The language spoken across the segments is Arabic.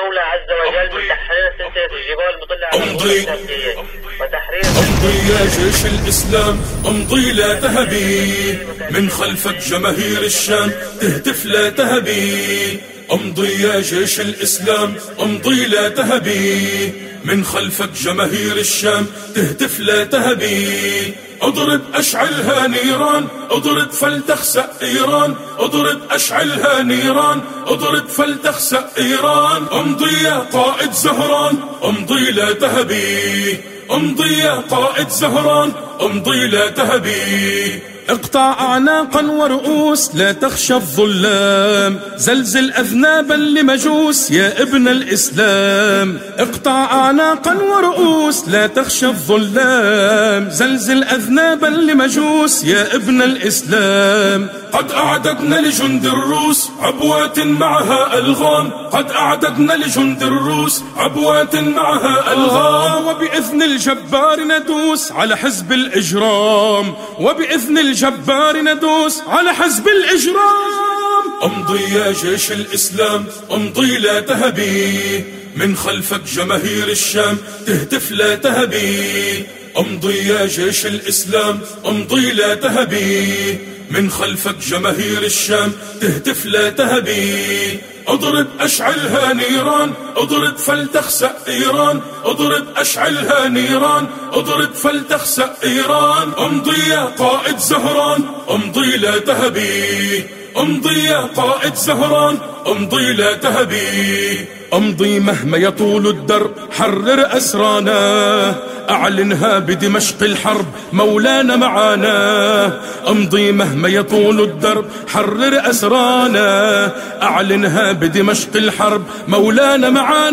المولى عز وجل بتحرير سلسلة الجبال المطلة على التركية وتحرير. امضي يا جيش الإسلام امضي لا تهبي، من خلفك جماهير الشام تهتف لا تهبي. امضي يا جيش الإسلام امضي لا تهبي، من خلفك جماهير الشام تهتف لا تهبي. اضرب اشعلها نيران، اضرب فلتخسأ ايران، اضرب اشعلها نيران، اضرب فلتخسأ ايران. امضي يا قائد زهران امضي لا تهبي، امضي يا قائد زهران امضي لا تهبي. اقطع أعناقا ورؤوس لا تخشى الظلام، زلزل أذنابا لمجوس يا ابن الإسلام. اقطع أعناقا ورؤوس لا تخشى الظلام، زلزل أذنابا لمجوس يا ابن الإسلام. قد أعددنا لجند الروس عبوات معها ألغام، قد أعددنا لجند الروس عبوات معها ألغام. وبإذن الجبار ندوس على حزب الإجرام، وبإذن الجبار ندوس على حزب الإجرام. امضي يا جيش الإسلام امضي لا تهبي، من خلفك جماهير الشام تهتف لا تهبي. امضي يا جيش الإسلام امضي لا تهبي، من خلفك جماهير الشام تهتف لا تهبي. اضرب اشعلها نيران، اضرب فلتخسأ ايران، اضرب اشعلها نيران، اضرب فلتخسأ ايران. امضي يا قائد زهران امضي لا تهبي، امضي يا قائد زهران امضي لا تهبي. امضي مهما يطول الدرب حرر أسرانا، أعلنها بدمشق الحرب مولانا معانا. امضي مهما يطول الدرب حرر أسرانا، أعلنها بدمشق الحرب مولانا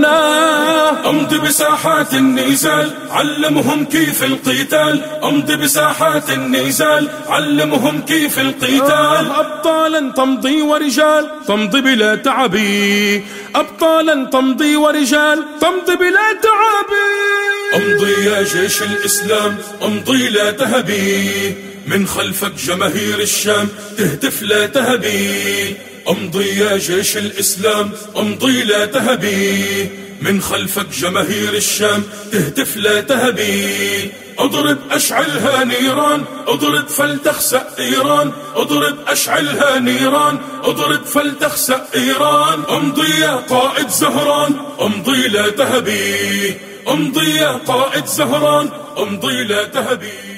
معانا. امضي بساحات النزال علمهم كيف القتال، امضي بساحات النزال علمهم كيف القتال. أبطالا تمضي ورجال تمضي بلا تعبي، أبطالا تمضي ورجال تمضي بلا تعبي. امضي يا جيش الإسلام امضي لا تهبي، من خلفك جماهير الشام تهتف لا تهبي. امضي يا جيش الإسلام امضي لا تهبي، من خلفك جماهير الشام تهتف لا تهبي. اضرب اشعلها نيران، اضرب فلتخسأ ايران، اضرب اشعلها نيران، اضرب فلتخسأ ايران. امضي يا قائد زهران امضي لا تهبي، امضي يا قائد زهران امضي لا تهبي.